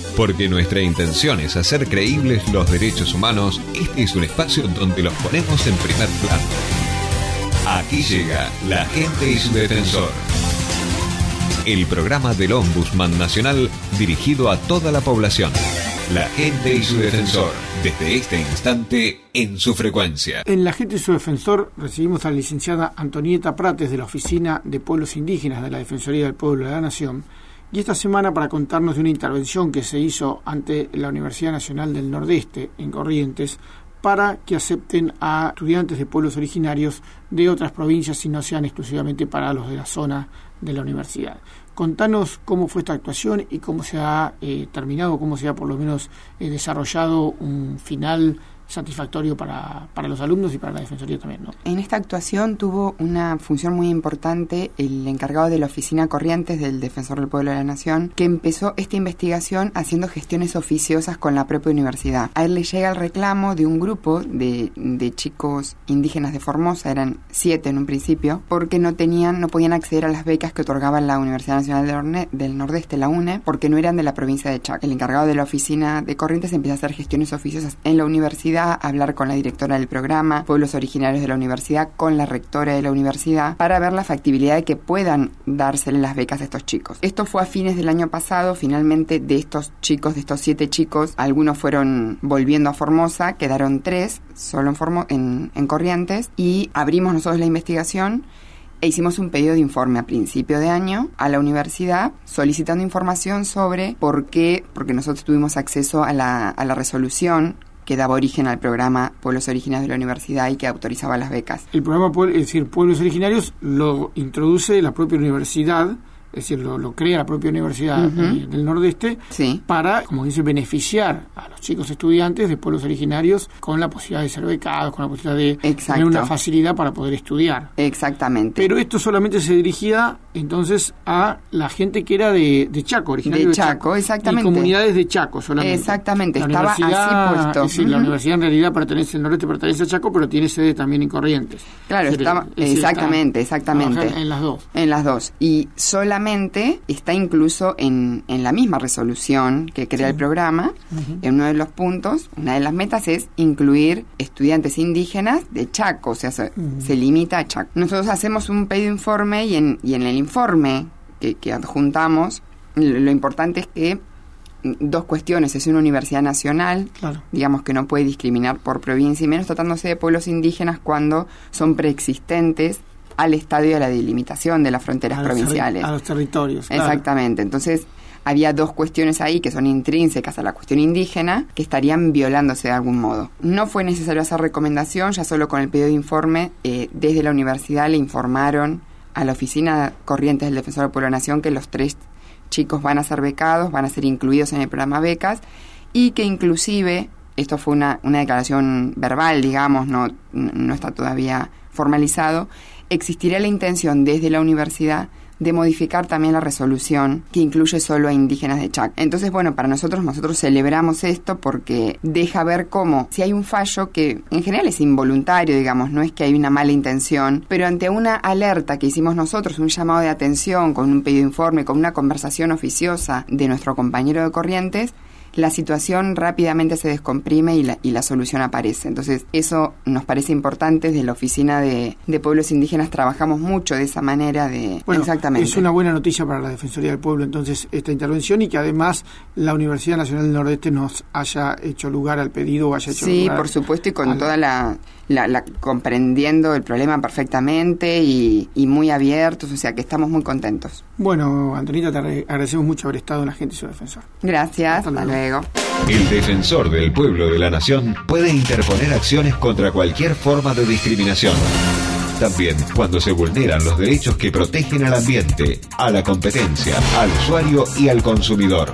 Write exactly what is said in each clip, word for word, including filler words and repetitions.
Porque nuestra intención es hacer creíbles los derechos humanos, este es un espacio donde los ponemos en primer plano. Aquí llega La Gente y su Defensor. El programa del Ombudsman Nacional dirigido a toda la población. La Gente y su Defensor, desde este instante en su frecuencia. En La Gente y su Defensor recibimos a la licenciada Antonieta Prates de la Oficina de Pueblos Indígenas de la Defensoría del Pueblo de la Nación, y esta semana para contarnos de una intervención que se hizo ante la Universidad Nacional del Nordeste en Corrientes para que acepten a estudiantes de pueblos originarios de otras provincias y no sean exclusivamente para los de la zona de la universidad. Contanos cómo fue esta actuación y cómo se ha eh, terminado, cómo se ha por lo menos eh, desarrollado un final satisfactorio para, para los alumnos y para la Defensoría también, ¿no? En esta actuación tuvo una función muy importante el encargado de la Oficina Corrientes del Defensor del Pueblo de la Nación, que empezó esta investigación haciendo gestiones oficiosas con la propia universidad. A él le llega el reclamo de un grupo de, de chicos indígenas de Formosa, eran siete en un principio, porque no tenían, no podían acceder a las becas que otorgaba la Universidad Nacional del, Orne, del Nordeste, la U N E, porque no eran de la provincia de Chaco. El encargado de la Oficina de Corrientes empieza a hacer gestiones oficiosas en la universidad, a hablar con la directora del programa, pueblos originarios de la universidad, con la rectora de la universidad, para ver la factibilidad de que puedan dársele las becas a estos chicos. Esto fue a fines del año pasado. Finalmente, de estos chicos, de estos siete chicos, algunos fueron volviendo a Formosa, quedaron tres solo en, Formo- en, en Corrientes, y abrimos nosotros la investigación e hicimos un pedido de informe a principio de año a la universidad solicitando información sobre por qué, porque nosotros tuvimos acceso a la, a la resolución que daba origen al programa Pueblos Originarios de la Universidad y que autorizaba las becas. El programa, es decir, Pueblos Originarios, lo introduce la propia universidad, es decir, lo, lo crea la propia Universidad uh-huh. del Nordeste, sí. para, como dice, beneficiar a los chicos estudiantes de pueblos originarios con la posibilidad de ser becados, con la posibilidad de Exacto. tener una facilidad para poder estudiar. Exactamente. Pero esto solamente se dirigía entonces a la gente que era de, de Chaco, originario de, de Chaco, Chaco, exactamente. Y comunidades de Chaco solamente. Exactamente, la estaba así puesto. Es decir, uh-huh. la universidad en realidad pertenece, el Nordeste pertenece a Chaco, pero tiene sede también en Corrientes. Claro, es decir, estaba, es decir, exactamente, está, exactamente. En las dos. En las dos. Y solamente está incluso en, en la misma resolución que crea sí. el programa, uh-huh. en uno de los puntos, una de las metas es incluir estudiantes indígenas de Chaco, o sea, se, uh-huh. se limita a Chaco. Nosotros hacemos un pedido de informe y en, y en el informe que, que adjuntamos, lo, lo importante es que dos cuestiones, es una universidad nacional, claro. digamos que no puede discriminar por provincia, y menos tratándose de pueblos indígenas cuando son preexistentes al estadio de la delimitación de las fronteras a provinciales. Los terri- a los territorios. Claro. Exactamente. Entonces, había dos cuestiones ahí que son intrínsecas a la cuestión indígena que estarían violándose de algún modo. No fue necesario hacer recomendación, ya solo con el pedido de informe, eh, desde la universidad le informaron a la Oficina Corrientes del Defensor del Pueblo de la Nación que los tres chicos van a ser becados, van a ser incluidos en el programa becas, y que inclusive, esto fue una, una declaración verbal, digamos, no, no está todavía formalizado, existiría la intención desde la universidad de modificar también la resolución que incluye solo a indígenas de Chaco. Entonces, bueno, para nosotros, nosotros celebramos esto porque deja ver cómo, si hay un fallo que en general es involuntario, digamos, no es que hay una mala intención, pero ante una alerta que hicimos nosotros, un llamado de atención, con un pedido de informe, con una conversación oficiosa de nuestro compañero de Corrientes, la situación rápidamente se descomprime y la, y la solución aparece. Entonces, eso nos parece importante. Desde la Oficina de, de Pueblos Indígenas trabajamos mucho de esa manera de... Bueno, exactamente. Es una buena noticia para la Defensoría del Pueblo, entonces, esta intervención, y que además la Universidad Nacional del Nordeste nos haya hecho lugar al pedido o haya hecho sí, lugar... Sí, por supuesto, y con al... toda la, la, la... comprendiendo el problema perfectamente y, y muy abiertos, o sea que estamos muy contentos. Bueno, Antonieta, te agradecemos mucho haber estado en La Gente y su Defensor. Gracias, hasta luego. Hasta luego. El Defensor del Pueblo de la Nación puede interponer acciones contra cualquier forma de discriminación. También cuando se vulneran los derechos que protegen al ambiente, a la competencia, al usuario y al consumidor.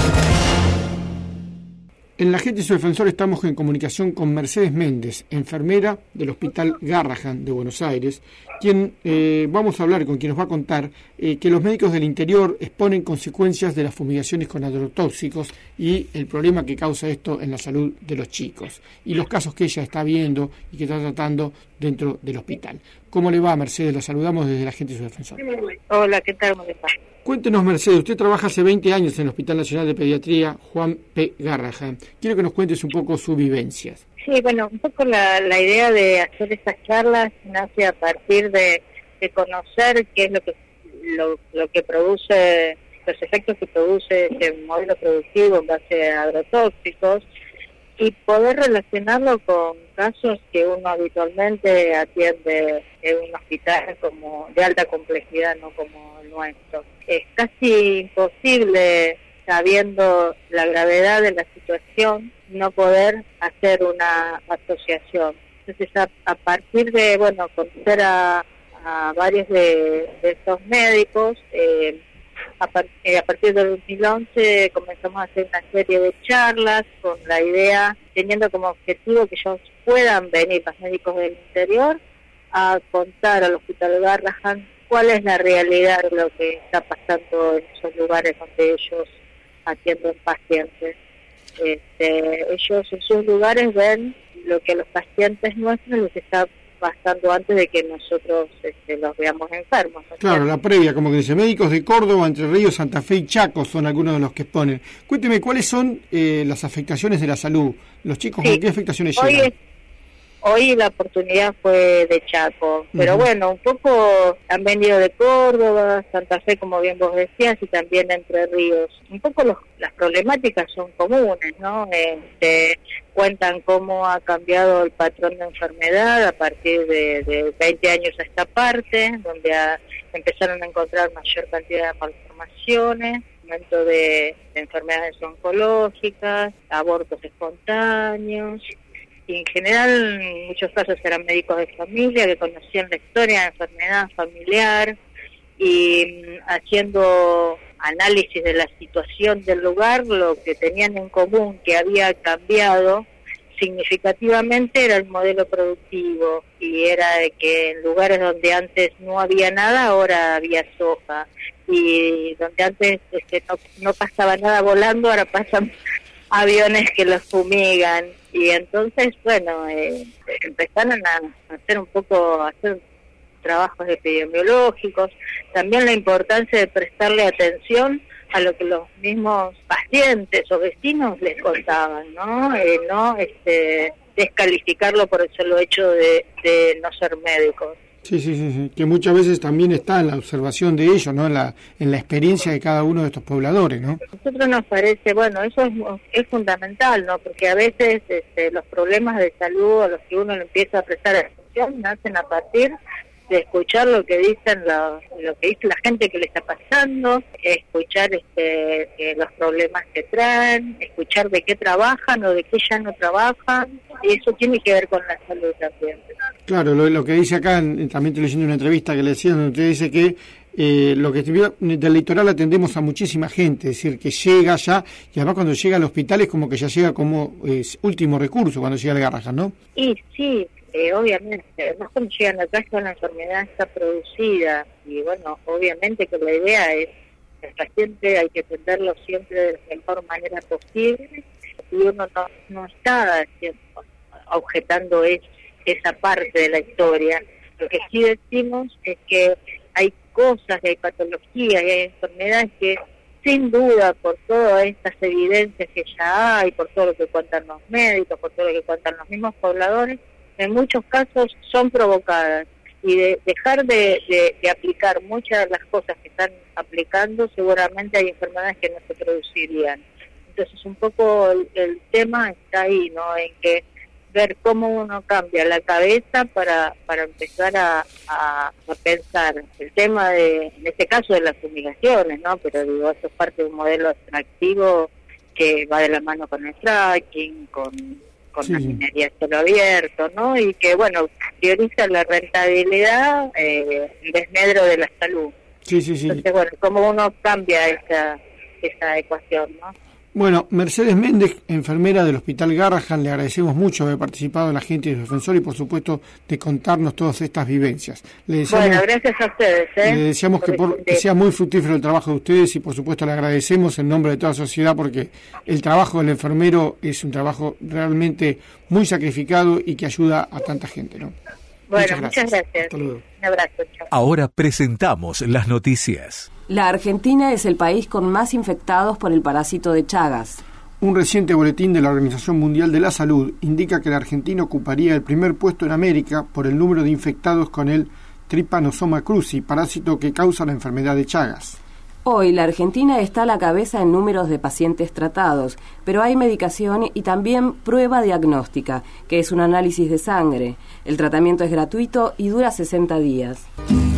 En La Gente y su Defensor estamos en comunicación con Mercedes Méndez, enfermera del Hospital Garrahan de Buenos Aires, quien eh, vamos a hablar, con quien nos va a contar eh, que los médicos del interior exponen consecuencias de las fumigaciones con agrotóxicos y el problema que causa esto en la salud de los chicos y los casos que ella está viendo y que está tratando dentro del hospital. ¿Cómo le va, Mercedes? La saludamos desde la Gente y su Defensor. Hola, ¿qué tal? ¿Cómo le va? Cuéntenos, Mercedes, usted trabaja hace veinte años en el Hospital Nacional de Pediatría Juan P. Garrahan. Quiero que nos cuentes un poco sus vivencias. Sí, bueno, un poco la, la idea de hacer estas charlas nace a partir de, de conocer qué es lo que lo, lo que produce, los efectos que produce este modelo productivo en base a agrotóxicos y poder relacionarlo con casos que uno habitualmente atiende en un hospital como de alta complejidad, no como el nuestro. Es casi imposible, sabiendo la gravedad de la situación, no poder hacer una asociación. Entonces, a, a partir de, bueno, conocer a, a varios de, de estos médicos, eh, a, par, eh, a partir del dos mil once comenzamos a hacer una serie de charlas con la idea, teniendo como objetivo que ellos puedan venir, los médicos del interior, a contar al Hospital Garrahan cuál es la realidad de lo que está pasando en esos lugares donde ellos atienden pacientes. Este, ellos en sus lugares ven lo que los pacientes nuestros les está pasando antes de que nosotros este, los veamos enfermos, ¿no? Claro, la previa, como que dice, médicos de Córdoba, Entre Ríos, Santa Fe y Chaco son algunos de los que exponen. Cuénteme, ¿cuáles son eh, las afectaciones de la salud? ¿Los chicos sí. con qué afectaciones hoy llegan? Es, hoy la oportunidad fue de Chaco, pero uh-huh. bueno, un poco han venido de Córdoba, Santa Fe, como bien vos decías, y también Entre Ríos. Un poco los, las problemáticas son comunes, ¿no? Este, cuentan cómo ha cambiado el patrón de enfermedad a partir de, de veinte años a esta parte, donde ha, empezaron a encontrar mayor cantidad de malformaciones, aumento de, de enfermedades oncológicas, abortos espontáneos. Y en general, en muchos casos eran médicos de familia que conocían la historia de enfermedad familiar y haciendo análisis de la situación del lugar, lo que tenían en común que había cambiado significativamente era el modelo productivo, y era de que en lugares donde antes no había nada, ahora había soja, y donde antes este, no, no pasaba nada volando, ahora pasan aviones que los fumigan. Y entonces, bueno, eh, empezaron a hacer un poco, a hacer trabajos epidemiológicos, también la importancia de prestarle atención a lo que los mismos pacientes o vecinos les contaban, ¿no? Eh, no este, descalificarlo por el solo hecho de, de no ser médicos. Sí, sí, sí, sí, que muchas veces también está en la observación de ellos, ¿no? En la, en la experiencia de cada uno de estos pobladores, ¿no? A nosotros nos parece, bueno, eso es, es fundamental, ¿no? Porque a veces este, los problemas de salud a los que uno le empieza a prestar atención nacen a partir de escuchar lo que dicen la, lo que dice la gente que le está pasando, escuchar este, eh, los problemas que traen, escuchar de qué trabajan o de qué ya no trabajan, y eso tiene que ver con la salud también. Claro, lo, lo que dice acá, también estoy leyendo una entrevista que le decían, donde usted dice que eh, lo que del litoral atendemos a muchísima gente, es decir, que llega ya, y además cuando llega al hospital es como que ya llega como eh, último recurso cuando llega al Garrahan, ¿no? Y sí, eh, obviamente, además cuando llegan acá ya la enfermedad está producida, y bueno, obviamente que la idea es que el paciente hay que atenderlo siempre de la mejor manera posible, y uno no, no está haciendo, objetando eso, esa parte de la historia. Lo que sí decimos es que hay cosas, hay patologías y hay enfermedades que sin duda, por todas estas evidencias que ya hay, por todo lo que cuentan los médicos, por todo lo que cuentan los mismos pobladores, en muchos casos son provocadas, y de dejar de, de, de aplicar muchas de las cosas que están aplicando, seguramente hay enfermedades que no se producirían. Entonces un poco el, el tema está ahí, ¿no? En que ver cómo uno cambia la cabeza para para empezar a, a, a pensar el tema de, en este caso, de las fumigaciones, ¿no? Pero digo, esto es parte de un modelo extractivo que va de la mano con el fracking, con, con sí. la minería a cielo abierto, ¿no? Y que, bueno, prioriza la rentabilidad eh, en desmedro de la salud. Sí, sí, sí. Entonces, bueno, cómo uno cambia esa, esa ecuación, ¿no? Bueno, Mercedes Méndez, enfermera del Hospital Garrahan, le agradecemos mucho haber participado en la gente del Defensor y por supuesto de contarnos todas estas vivencias. Le deseamos, bueno, gracias a ustedes. ¿eh? Le deseamos que, por, que sea muy fructífero el trabajo de ustedes y por supuesto le agradecemos en nombre de toda la sociedad porque el trabajo del enfermero es un trabajo realmente muy sacrificado y que ayuda a tanta gente, ¿no? Bueno, muchas gracias. Muchas gracias. Hasta luego. Un abrazo. Chao. Ahora presentamos las noticias. La Argentina es el país con más infectados por el parásito de Chagas. Un reciente boletín de la Organización Mundial de la Salud indica que la Argentina ocuparía el primer puesto en América por el número de infectados con el Trypanosoma cruzi, parásito que causa la enfermedad de Chagas. Hoy la Argentina está a la cabeza en números de pacientes tratados, pero hay medicación y también prueba diagnóstica, que es un análisis de sangre. El tratamiento es gratuito y dura sesenta días.